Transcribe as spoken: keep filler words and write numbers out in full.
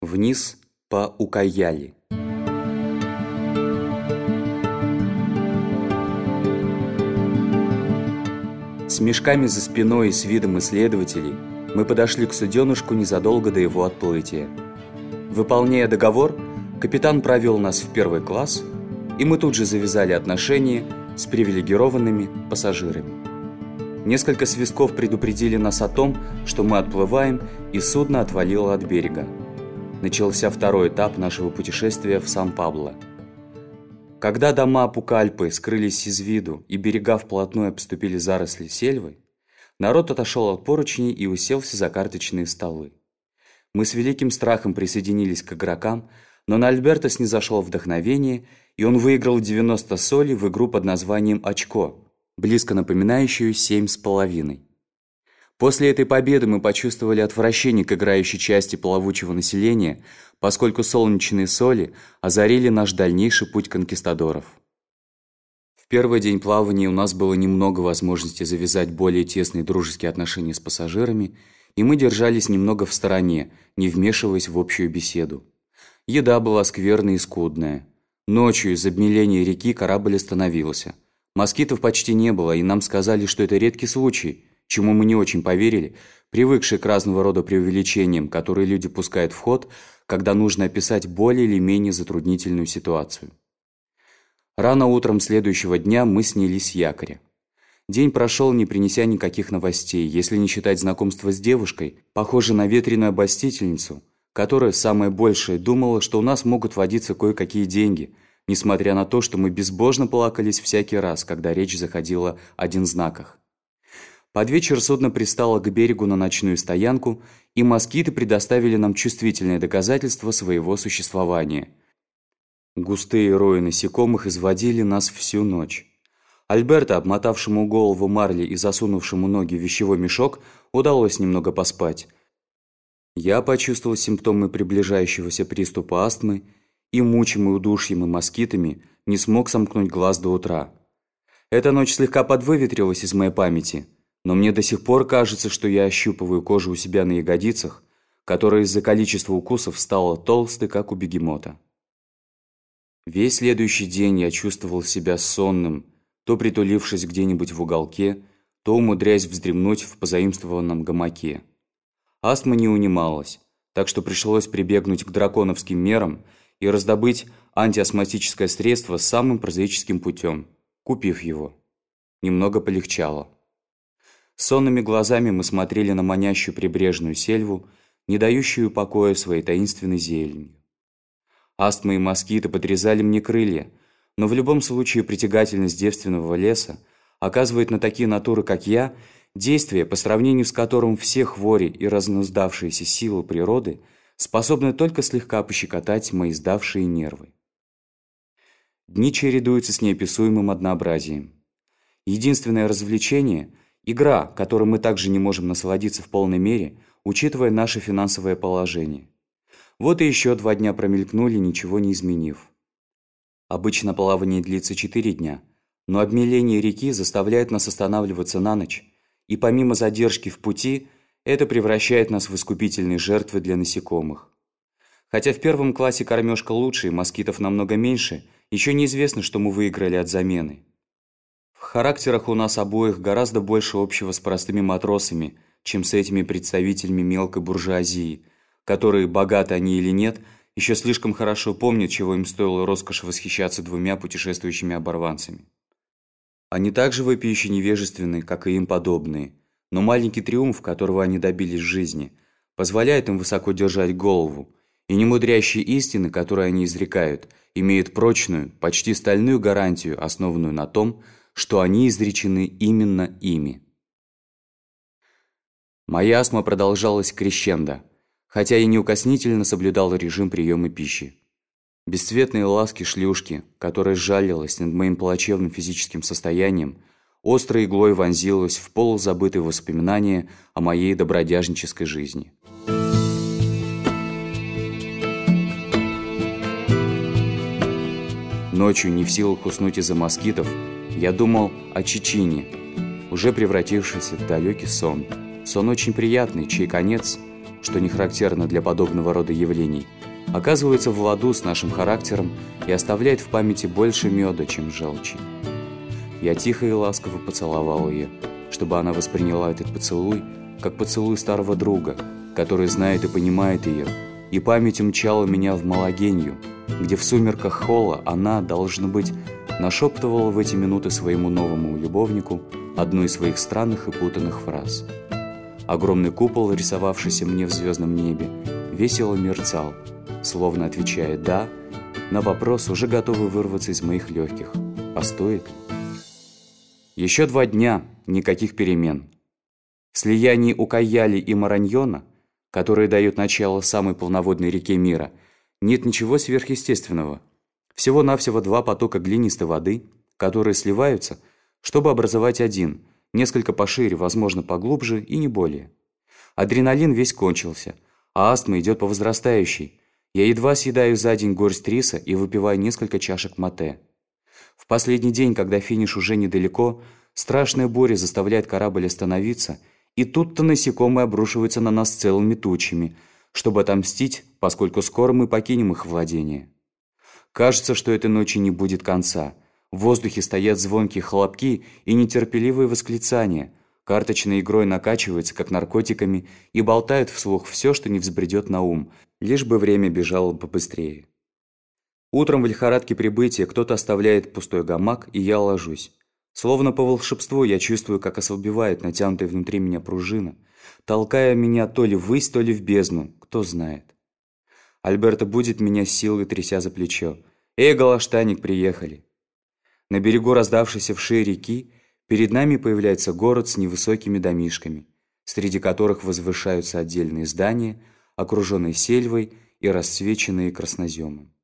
Вниз по Укаяли. С мешками за спиной и с видом исследователей мы подошли к суденышку незадолго до его отплытия. Выполняя договор, капитан провел нас в первый класс, и мы тут же завязали отношения с привилегированными пассажирами. Несколько свистков предупредили нас о том, что мы отплываем, и судно отвалило от берега. Начался второй этап нашего путешествия в Сан-Пабло. Когда дома Пукальпы скрылись из виду и берега вплотную обступили заросли сельвы, народ отошел от поручней и уселся за карточные столы. Мы с великим страхом присоединились к игрокам, но на Альберто снизошло вдохновение, и он выиграл девяносто соли в игру под названием «Очко», близко напоминающую семь с половиной. После этой победы мы почувствовали отвращение к играющей части плавучего населения, поскольку солнечные соли озарили наш дальнейший путь конкистадоров. В первый день плавания у нас было немного возможности завязать более тесные дружеские отношения с пассажирами, и мы держались немного в стороне, не вмешиваясь в общую беседу. Еда была скверная и скудная. Ночью из-за обмеления реки корабль остановился. Москитов почти не было, и нам сказали, что это редкий случай, чему мы не очень поверили, привыкшие к разного рода преувеличениям, которые люди пускают в ход, когда нужно описать более или менее затруднительную ситуацию. Рано утром следующего дня мы снялись с якоря. День прошел, не принеся никаких новостей, если не считать знакомства с девушкой, похожей на ветреную обольстительницу, которая, самое большее, думала, что у нас могут водиться кое-какие деньги, несмотря на то, что мы безбожно плакались всякий раз, когда речь заходила о дензнаках. Под вечер судно пристало к берегу на ночную стоянку, и москиты предоставили нам чувствительное доказательство своего существования. Густые рои насекомых изводили нас всю ночь. Альберто, обмотавшему голову марли и засунувшему ноги в вещевой мешок, удалось немного поспать. Я почувствовал симптомы приближающегося приступа астмы и, мучимый удушьем и москитами, не смог сомкнуть глаз до утра. Эта ночь слегка подвыветрилась из моей памяти, но мне до сих пор кажется, что я ощупываю кожу у себя на ягодицах, которая из-за количества укусов стала толстой, как у бегемота. Весь следующий день я чувствовал себя сонным, то притулившись где-нибудь в уголке, то умудряясь вздремнуть в позаимствованном гамаке. Астма не унималась, так что пришлось прибегнуть к драконовским мерам и раздобыть антиастматическое средство самым прозаическим путем, купив его. Немного полегчало. Сонными глазами мы смотрели на манящую прибрежную сельву, не дающую покоя своей таинственной зеленью. Астма и москиты подрезали мне крылья, но в любом случае притягательность девственного леса оказывает на такие натуры, как я, действие, по сравнению с которым все хвори и разнуздавшиеся силы природы способны только слегка пощекотать мои сдавшие нервы. Дни чередуются с неописуемым однообразием. Единственное развлечение – игра, которой мы также не можем насладиться в полной мере, учитывая наше финансовое положение. Вот и еще два дня промелькнули, ничего не изменив. Обычно плавание длится четыре дня, но обмеление реки заставляет нас останавливаться на ночь, и помимо задержки в пути, это превращает нас в искупительные жертвы для насекомых. Хотя в первом классе кормежка лучше и москитов намного меньше, еще неизвестно, что мы выиграли от замены. В характерах у нас обоих гораздо больше общего с простыми матросами, чем с этими представителями мелкой буржуазии, которые, богаты они или нет, еще слишком хорошо помнят, чего им стоило роскошь восхищаться двумя путешествующими оборванцами. Они так же вопиюще невежественны, как и им подобные, но маленький триумф, которого они добились в жизни, позволяет им высоко держать голову, и немудрящие истины, которые они изрекают, имеют прочную, почти стальную гарантию, основанную на том, что они изречены именно ими. Моя астма продолжалась крещендо, хотя и неукоснительно соблюдал режим приема пищи. Бесцветные ласки шлюшки, которая сжалилась над моим плачевным физическим состоянием, острой иглой вонзилась в полузабытые воспоминания о моей добродяжнической жизни. Ночью, не в силах уснуть из-за москитов, я думал о Чичине, уже превратившейся в далекий сон. Сон очень приятный, чей конец что не характерно для подобного рода явлений, оказывается в ладу с нашим характером и оставляет в памяти больше меда, чем желчи. Я тихо и ласково поцеловал ее, чтобы она восприняла этот поцелуй как поцелуй старого друга, который знает и понимает ее, и память умчала меня в Малагенью, где в сумерках холла она, должно быть, нашептывала в эти минуты своему новому любовнику одну из своих странных и путанных фраз. Огромный купол, рисовавшийся мне в звездном небе, весело мерцал, словно отвечая «да» на вопрос, уже готовый вырваться из моих легких. А стоит ли? Еще два дня, никаких перемен. В слиянии Укаяли и Мараньона, которые дают начало самой полноводной реке мира, нет ничего сверхъестественного. Всего-навсего два потока глинистой воды, которые сливаются, чтобы образовать один, несколько пошире, возможно, поглубже и не более. Адреналин весь кончился, а астма идет по возрастающей. Я едва съедаю за день горсть риса и выпиваю несколько чашек мате. В последний день, когда финиш уже недалеко, страшная буря заставляет корабль остановиться, и тут-то насекомые обрушиваются на нас целыми тучами, чтобы отомстить, поскольку скоро мы покинем их владение. Кажется, что этой ночи не будет конца. В воздухе стоят звонкие хлопки и нетерпеливые восклицания. Карточной игрой накачиваются, как наркотиками, и болтают вслух все, что не взбредет на ум, лишь бы время бежало побыстрее. Утром в лихорадке прибытия кто-то оставляет пустой гамак, и я ложусь. Словно по волшебству я чувствую, как ослабевает натянутая внутри меня пружина, толкая меня то ли ввысь, то ли в бездну, кто знает. Альберто будет меня силой, тряся за плечо. «Эй, галаштаник, приехали!» На берегу раздавшейся вширь реки перед нами появляется город с невысокими домишками, среди которых возвышаются отдельные здания, окруженные сельвой и рассвеченные красноземом.